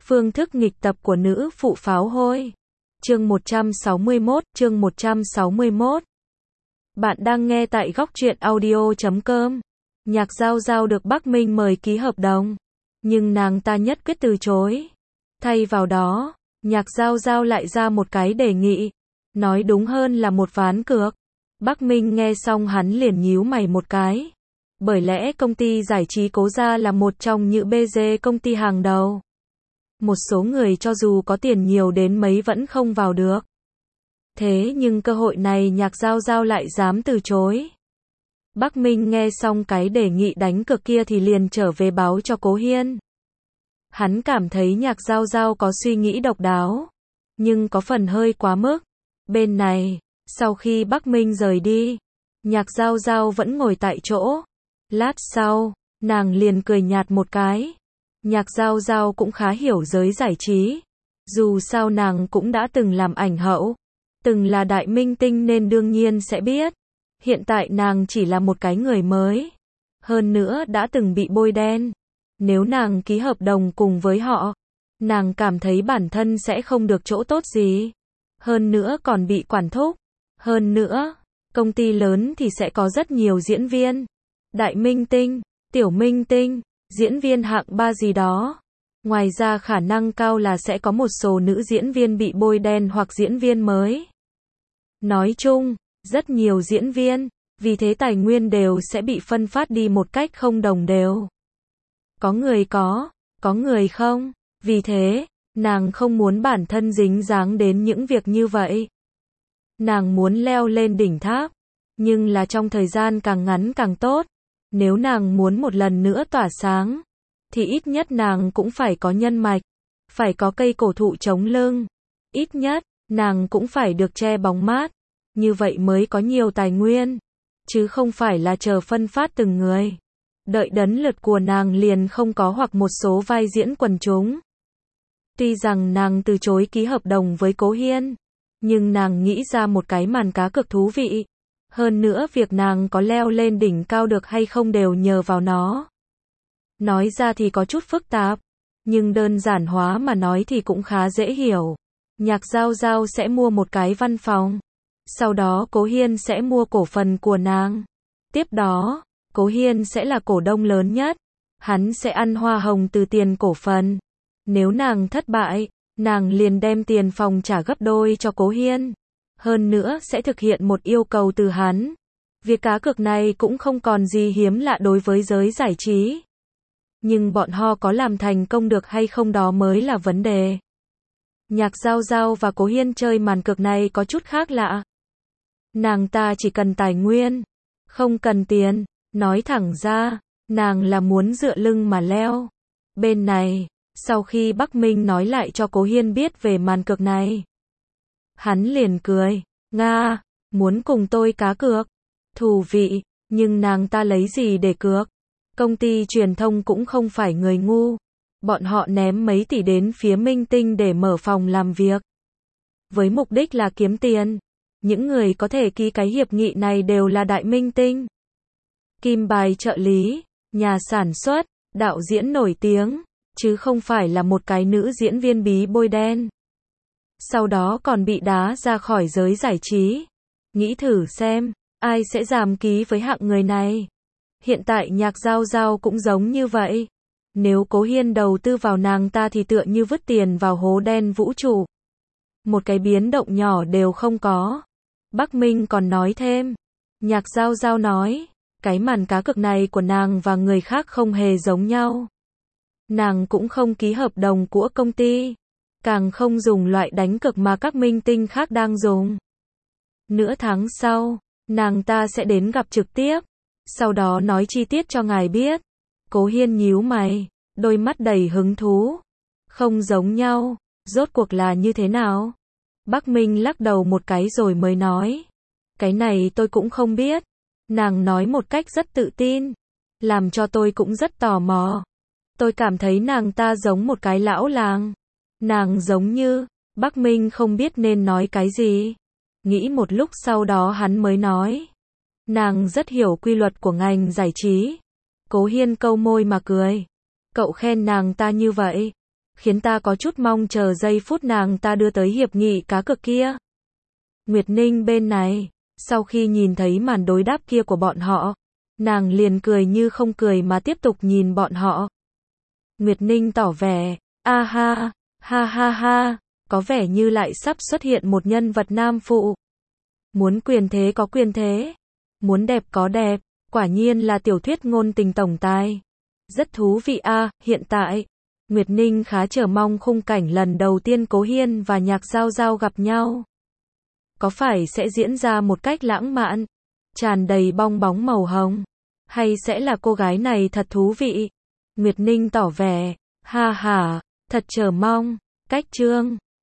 Phương thức nghịch tập của nữ phụ pháo hôi. Chương 161. Bạn đang nghe tại góc truyện audio.com. Nhạc Giao Giao được Bắc Minh mời ký hợp đồng, nhưng nàng ta nhất quyết từ chối. Thay vào đó, Nhạc Giao Giao lại ra một cái đề nghị, nói đúng hơn là một ván cược. Bắc Minh nghe xong hắn liền nhíu mày một cái. Bởi lẽ công ty giải trí Cố Gia là một trong những BG công ty hàng đầu. Một số người cho dù có tiền nhiều đến mấy vẫn không vào được. Thế nhưng cơ hội này Nhạc Giao Giao lại dám từ chối. Bắc Minh nghe xong cái đề nghị đánh cược kia thì liền trở về báo cho Cố Hiên. Hắn cảm thấy Nhạc Giao Giao có suy nghĩ độc đáo, nhưng có phần hơi quá mức. Bên này, sau khi Bắc Minh rời đi, Nhạc Giao Giao vẫn ngồi tại chỗ. Lát sau, nàng liền cười nhạt một cái. Nhạc Giao Giao cũng khá hiểu giới giải trí. Dù sao nàng cũng đã từng làm ảnh hậu, từng là đại minh tinh nên đương nhiên sẽ biết. Hiện tại nàng chỉ là một cái người mới. Hơn nữa đã từng bị bôi đen. Nếu nàng ký hợp đồng cùng với họ, nàng cảm thấy bản thân sẽ không được chỗ tốt gì. Hơn nữa còn bị quản thúc. Hơn nữa, công ty lớn thì sẽ có rất nhiều diễn viên. Đại minh tinh, tiểu minh tinh, diễn viên hạng 3 gì đó. Ngoài ra khả năng cao là sẽ có một số nữ diễn viên bị bôi đen hoặc diễn viên mới. Nói chung, rất nhiều diễn viên, vì thế tài nguyên đều sẽ bị phân phát đi một cách không đồng đều. Có người không. Vì thế, nàng không muốn bản thân dính dáng đến những việc như vậy. Nàng muốn leo lên đỉnh tháp, nhưng là trong thời gian càng ngắn càng tốt. Nếu nàng muốn một lần nữa tỏa sáng, thì ít nhất nàng cũng phải có nhân mạch, phải có cây cổ thụ chống lưng. Ít nhất, nàng cũng phải được che bóng mát, như vậy mới có nhiều tài nguyên, chứ không phải là chờ phân phát từng người. Đợi đến lượt của nàng liền không có hoặc một số vai diễn quần chúng. Tuy rằng nàng từ chối ký hợp đồng với Cố Hiên, nhưng nàng nghĩ ra một cái màn cá cược thú vị. Hơn nữa việc nàng có leo lên đỉnh cao được hay không đều nhờ vào nó. Nói ra thì có chút phức tạp, nhưng đơn giản hóa mà nói thì cũng khá dễ hiểu. Nhạc Giao Giao sẽ mua một cái văn phòng. Sau đó Cố Hiên sẽ mua cổ phần của nàng. Tiếp đó, Cố Hiên sẽ là cổ đông lớn nhất. Hắn sẽ ăn hoa hồng từ tiền cổ phần. Nếu nàng thất bại, nàng liền đem tiền phòng trả gấp đôi cho Cố Hiên. Hơn nữa sẽ thực hiện một yêu cầu từ hắn. Việc cá cược này cũng không còn gì hiếm lạ đối với giới giải trí. Nhưng bọn họ có làm thành công được hay không đó mới là vấn đề. Nhạc Giao Giao và Cố Hiên chơi màn cược này có chút khác lạ. Nàng ta chỉ cần tài nguyên, không cần tiền. Nói thẳng ra, nàng là muốn dựa lưng mà leo. Bên này, sau khi Bắc Minh nói lại cho Cố Hiên biết về màn cược này, hắn liền cười. Nga, muốn cùng tôi cá cược? Thú vị, nhưng nàng ta lấy gì để cược? Công ty truyền thông cũng không phải người ngu. Bọn họ ném mấy tỷ đến phía minh tinh để mở phòng làm việc. Với mục đích là kiếm tiền. Những người có thể ký cái hiệp nghị này đều là đại minh tinh. Kim bài trợ lý, nhà sản xuất, đạo diễn nổi tiếng, chứ không phải là một cái nữ diễn viên bí bôi đen. Sau đó còn bị đá ra khỏi giới giải trí. Nghĩ thử xem, ai sẽ dám ký với hạng người này. Hiện tại Nhạc Giao Giao cũng giống như vậy. Nếu Cố Hiên đầu tư vào nàng ta thì tựa như vứt tiền vào hố đen vũ trụ. Một cái biến động nhỏ đều không có. Bắc Minh còn nói thêm. Nhạc Giao Giao nói, cái màn cá cược này của nàng và người khác không hề giống nhau. Nàng cũng không ký hợp đồng của công ty. Càng không dùng loại đánh cược mà các minh tinh khác đang dùng. Nửa tháng sau, nàng ta sẽ đến gặp trực tiếp. Sau đó nói chi tiết cho ngài biết. Cố Hiên nhíu mày, đôi mắt đầy hứng thú. Không giống nhau, rốt cuộc là như thế nào? Bắc Minh lắc đầu một cái rồi mới nói. Cái này tôi cũng không biết. Nàng nói một cách rất tự tin, làm cho tôi cũng rất tò mò. Tôi cảm thấy nàng ta giống một cái lão làng. Nàng giống như, Bắc Minh không biết nên nói cái gì. Nghĩ một lúc sau đó hắn mới nói. Nàng rất hiểu quy luật của ngành giải trí. Cố Hiên câu môi mà cười. Cậu khen nàng ta như vậy. khiến ta có chút mong chờ giây phút nàng ta đưa tới hiệp nghị cá cược kia. Nguyệt Ninh bên này, sau khi nhìn thấy màn đối đáp kia của bọn họ, nàng liền cười như không cười mà tiếp tục nhìn bọn họ. Nguyệt Ninh tỏ vẻ, a ha, ha ha ha, có vẻ như lại sắp xuất hiện một nhân vật nam phụ. Muốn quyền thế có quyền thế, muốn đẹp có đẹp, quả nhiên là tiểu thuyết ngôn tình tổng tài. Rất thú vị a, hiện tại, Nguyệt Ninh khá chờ mong khung cảnh lần đầu tiên Cố Hiên và Nhạc Giao Giao gặp nhau. Có phải sẽ diễn ra một cách lãng mạn, tràn đầy bong bóng màu hồng, hay sẽ là cô gái này thật thú vị? Nguyệt Ninh tỏ vẻ, ha ha, thật chờ mong. Cách chương